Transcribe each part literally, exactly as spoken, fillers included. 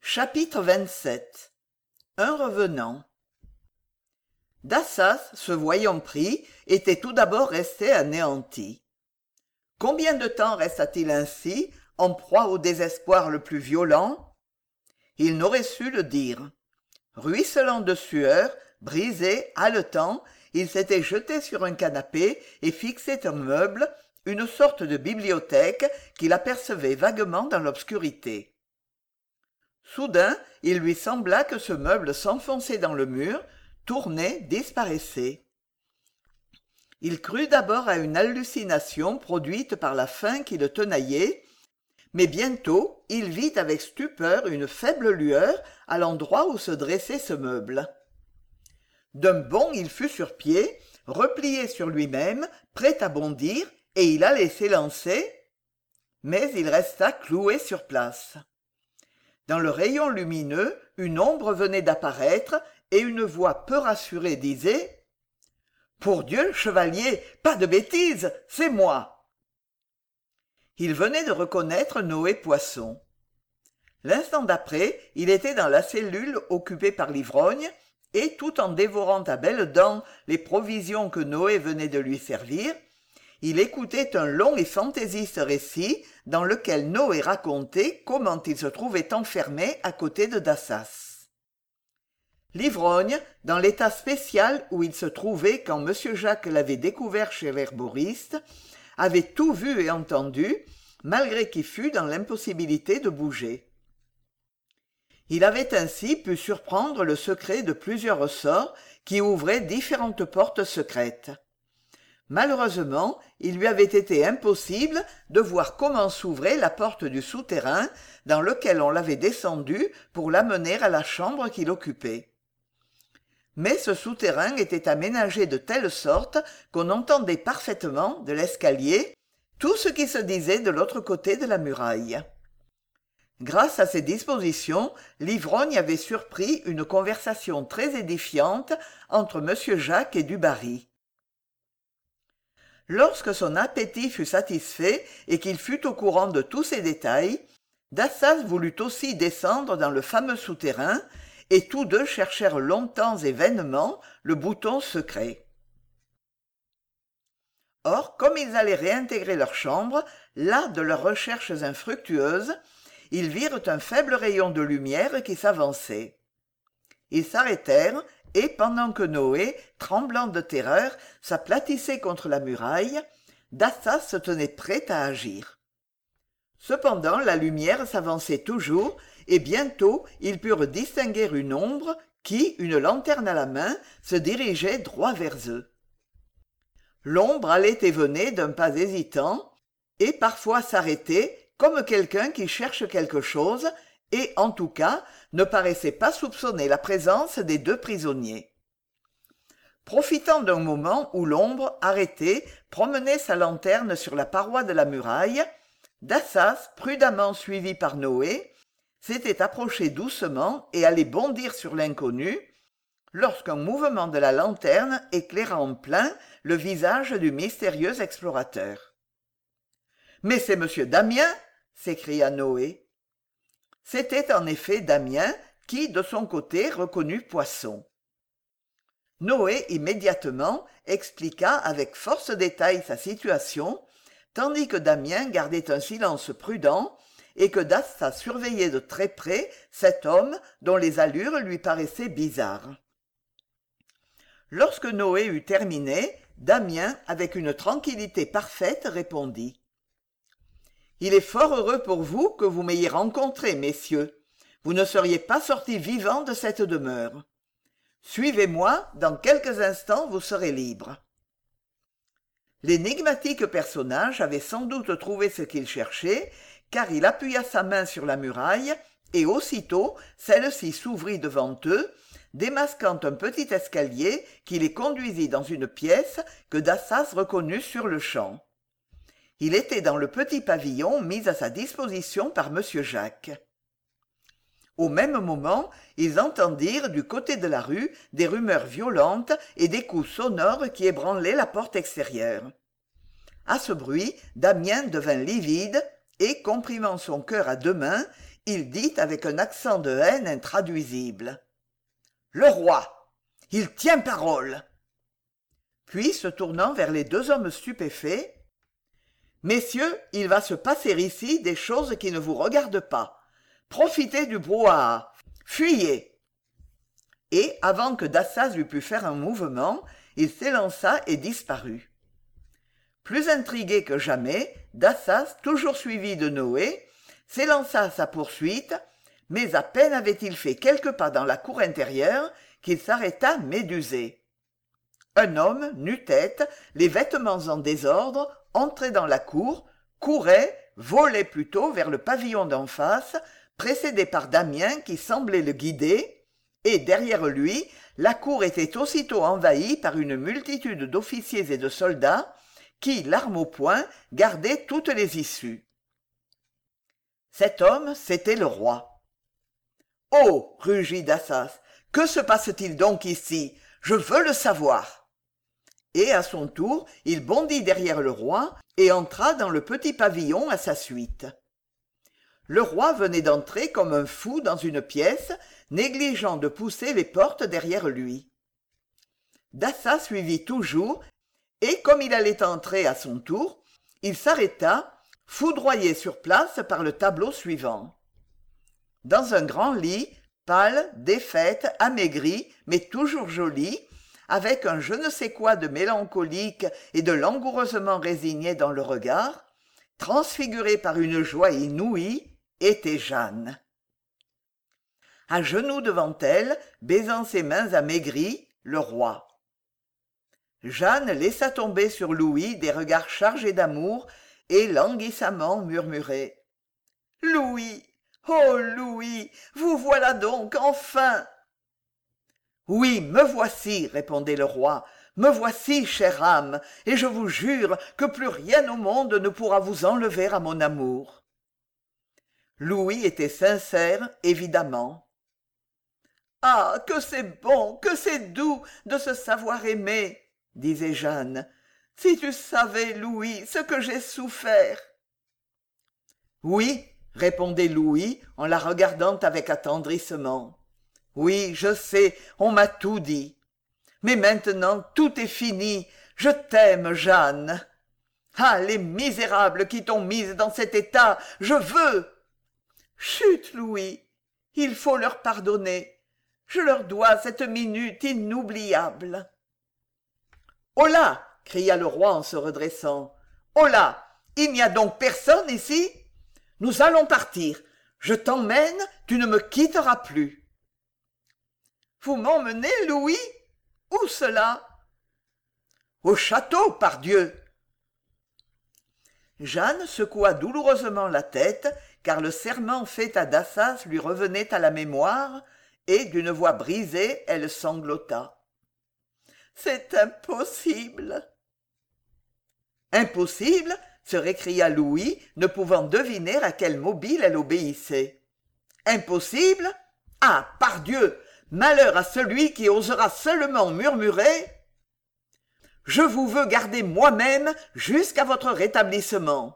Chapitre vingt-sept. Un revenant. Dassas, se voyant pris, était tout d'abord resté anéanti. Combien de temps resta-t-il ainsi, en proie au désespoir le plus violent? Il n'aurait su le dire. Ruisselant de sueur, brisé, haletant, il s'était jeté sur un canapé et fixait un meuble, une sorte de bibliothèque qu'il apercevait vaguement dans l'obscurité. Soudain, il lui sembla que ce meuble s'enfonçait dans le mur, tournait, disparaissait. Il crut d'abord à une hallucination produite par la faim qui le tenaillait, mais bientôt il vit avec stupeur une faible lueur à l'endroit où se dressait ce meuble. D'un bond il fut sur pied, replié sur lui-même, prêt à bondir, et il allait s'élancer, mais il resta cloué sur place. Dans le rayon lumineux, une ombre venait d'apparaître, et une voix peu rassurée disait « Pour Dieu, chevalier, pas de bêtises, c'est moi !» Il venait de reconnaître Noé Poisson. L'instant d'après, il était dans la cellule occupée par l'ivrogne, et tout en dévorant à belles dents les provisions que Noé venait de lui servir, il écoutait un long et fantaisiste récit dans lequel Noé racontait comment il se trouvait enfermé à côté de Dassas. L'ivrogne, dans l'état spécial où il se trouvait quand M. Jacques l'avait découvert chez l'herboriste, avait tout vu et entendu, malgré qu'il fût dans l'impossibilité de bouger. Il avait ainsi pu surprendre le secret de plusieurs ressorts qui ouvraient différentes portes secrètes. Malheureusement, il lui avait été impossible de voir comment s'ouvrait la porte du souterrain dans lequel on l'avait descendu pour l'amener à la chambre qu'il occupait. Mais ce souterrain était aménagé de telle sorte qu'on entendait parfaitement, de l'escalier, tout ce qui se disait de l'autre côté de la muraille. Grâce à ces dispositions, l'ivrogne avait surpris une conversation très édifiante entre M. Jacques et Dubarry. Lorsque son appétit fut satisfait et qu'il fut au courant de tous ces détails, Dassas voulut aussi descendre dans le fameux souterrain, et tous deux cherchèrent longtemps et vainement le bouton secret. Or, comme ils allaient réintégrer leur chambre, las de leurs recherches infructueuses, ils virent un faible rayon de lumière qui s'avançait. Ils s'arrêtèrent, et pendant que Noé, tremblant de terreur, s'aplatissait contre la muraille, Dassas se tenait prêt à agir. Cependant la lumière s'avançait toujours, et bientôt ils purent distinguer une ombre qui, une lanterne à la main, se dirigeait droit vers eux. L'ombre allait et venait d'un pas hésitant, et parfois s'arrêtait comme quelqu'un qui cherche quelque chose, et, en tout cas, ne paraissait pas soupçonner la présence des deux prisonniers. Profitant d'un moment où l'ombre, arrêtée, promenait sa lanterne sur la paroi de la muraille, Dassas, prudemment suivi par Noé, s'était approché doucement et allait bondir sur l'inconnu, lorsqu'un mouvement de la lanterne éclaira en plein le visage du mystérieux explorateur. « Mais c'est monsieur Damien !» s'écria Noé. C'était en effet Damien qui, de son côté, reconnut Poisson. Noé, immédiatement, expliqua avec force détail sa situation, tandis que Damien gardait un silence prudent et que Dassas surveillait de très près cet homme dont les allures lui paraissaient bizarres. Lorsque Noé eut terminé, Damien, avec une tranquillité parfaite, répondit. Il est fort heureux pour vous que vous m'ayez rencontré, messieurs. Vous ne seriez pas sortis vivants de cette demeure. Suivez-moi, dans quelques instants vous serez libres. L'énigmatique personnage avait sans doute trouvé ce qu'il cherchait, car il appuya sa main sur la muraille, et aussitôt celle-ci s'ouvrit devant eux, démasquant un petit escalier qui les conduisit dans une pièce que Dassas reconnut sur-le-champ. Il était dans le petit pavillon mis à sa disposition par M. Jacques. Au même moment, ils entendirent du côté de la rue des rumeurs violentes et des coups sonores qui ébranlaient la porte extérieure. À ce bruit, Damien devint livide et, comprimant son cœur à deux mains, il dit avec un accent de haine intraduisible. « Le roi, il tient parole !» Puis, se tournant vers les deux hommes stupéfaits, « Messieurs, il va se passer ici des choses qui ne vous regardent pas. Profitez du brouhaha. Fuyez !» Et, avant que Dassaz eût pu faire un mouvement, il s'élança et disparut. Plus intrigué que jamais, Dassaz, toujours suivi de Noé, s'élança à sa poursuite, mais à peine avait-il fait quelques pas dans la cour intérieure qu'il s'arrêta médusé. Un homme, nu-tête, les vêtements en désordre, entrait dans la cour, courait, volait plutôt vers le pavillon d'en face, précédé par Damiens qui semblait le guider, et derrière lui, la cour était aussitôt envahie par une multitude d'officiers et de soldats qui, l'arme au poing, gardaient toutes les issues. Cet homme, c'était le roi. « Oh !» rugit Dassaz, « que se passe-t-il donc ici ? Je veux le savoir !» Et à son tour, il bondit derrière le roi et entra dans le petit pavillon à sa suite. Le roi venait d'entrer comme un fou dans une pièce, négligeant de pousser les portes derrière lui. Dassaz suivit toujours, et comme il allait entrer à son tour, il s'arrêta, foudroyé sur place par le tableau suivant. Dans un grand lit, pâle, défaite, amaigrie, mais toujours jolie, avec un je ne sais quoi de mélancolique et de langoureusement résigné dans le regard, transfigurée par une joie inouïe, était Jeanne. À genoux devant elle, baisant ses mains amaigries, le roi. Jeanne laissa tomber sur Louis des regards chargés d'amour et languissamment murmurait « Louis, oh Louis, vous voilà donc enfin !»« Oui, me voici, » répondait le roi, « me voici, chère âme, et je vous jure que plus rien au monde ne pourra vous enlever à mon amour. » Louis était sincère, évidemment. « Ah, que c'est bon, que c'est doux de se savoir aimer !» disait Jeanne. « Si tu savais, Louis, ce que j'ai souffert !» « Oui, » répondait Louis en la regardant avec attendrissement. « Oui, je sais, on m'a tout dit. Mais maintenant, tout est fini. Je t'aime, Jeanne. Ah, les misérables qui t'ont mise dans cet état, je veux !» « Chut, Louis, il faut leur pardonner. Je leur dois cette minute inoubliable. »« Holà !» cria le roi en se redressant. « Holà ! Il n'y a donc personne ici ? Nous allons partir. Je t'emmène, tu ne me quitteras plus. »« Vous m'emmenez, Louis ? Où cela ? » ?»« Au château, pardieu !» Jeanne secoua douloureusement la tête, car le serment fait à Dassaz lui revenait à la mémoire, et d'une voix brisée, elle sanglota. « C'est impossible !»« Impossible !» se récria Louis, ne pouvant deviner à quel mobile elle obéissait. « Impossible ? Ah, pardieu ! Malheur à celui qui osera seulement murmurer « Je vous veux garder moi-même jusqu'à votre rétablissement. »«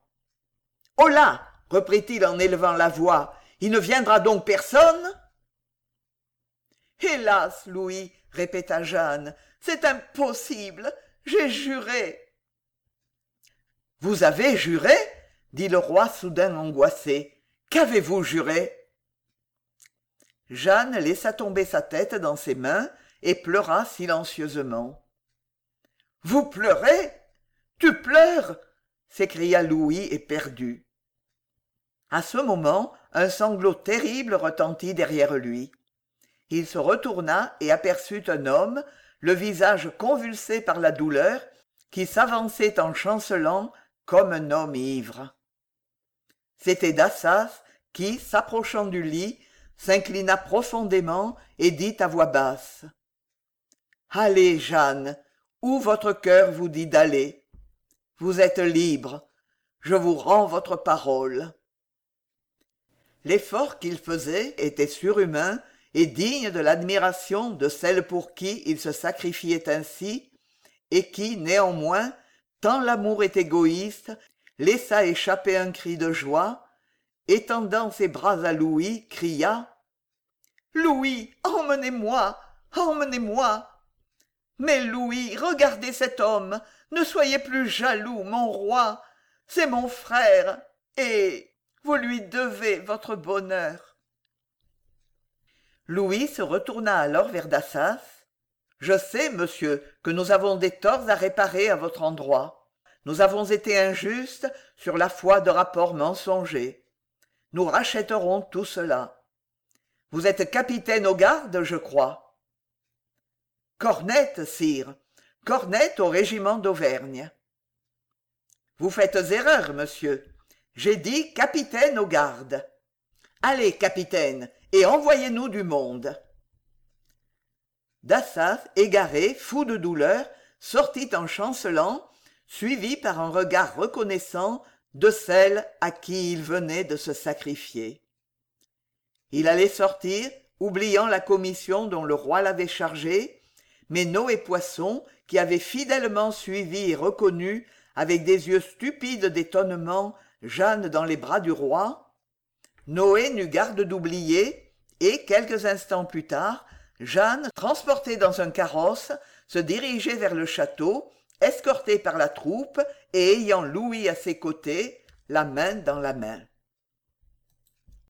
Holà !» reprit-il en élevant la voix, « il ne viendra donc personne ?»« Hélas, Louis, » répéta Jeanne, « c'est impossible, j'ai juré. »« Vous avez juré ?» dit le roi soudain angoissé. « Qu'avez-vous juré ?» Jeanne laissa tomber sa tête dans ses mains et pleura silencieusement. « Vous pleurez ? Tu pleures ?» s'écria Louis éperdu. À ce moment, un sanglot terrible retentit derrière lui. Il se retourna et aperçut un homme, le visage convulsé par la douleur, qui s'avançait en chancelant comme un homme ivre. C'était Dassaz qui, s'approchant du lit, s'inclina profondément et dit à voix basse « Allez, Jeanne, où votre cœur vous dit d'aller. Vous êtes libre, je vous rends votre parole. » L'effort qu'il faisait était surhumain et digne de l'admiration de celle pour qui il se sacrifiait ainsi, et qui, néanmoins, tant l'amour est égoïste, laissa échapper un cri de joie, étendant ses bras à Louis, cria « Louis, emmenez-moi, emmenez-moi !» Mais Louis, regardez cet homme, ne soyez plus jaloux, mon roi, c'est mon frère, et vous lui devez votre bonheur. Louis se retourna alors vers D'assas. « Je sais, monsieur, que nous avons des torts à réparer à votre endroit. Nous avons été injustes sur la foi de rapports mensongers. Nous rachèterons tout cela. Vous êtes capitaine aux gardes, je crois. »« Cornette, sire, cornette au régiment d'Auvergne. »« Vous faites erreur, monsieur. J'ai dit capitaine aux gardes. Allez, capitaine, et envoyez-nous du monde. » D'assas, égaré, fou de douleur, sortit en chancelant, suivi par un regard reconnaissant de celle à qui il venait de se sacrifier. Il allait sortir, oubliant la commission dont le roi l'avait chargé, mais Noé Poisson, qui avait fidèlement suivi et reconnu, avec des yeux stupides d'étonnement, Jeanne dans les bras du roi, Noé n'eut garde d'oublier, et, quelques instants plus tard, Jeanne, transportée dans un carrosse, se dirigeait vers le château, escortée par la troupe et ayant Louis à ses côtés, la main dans la main.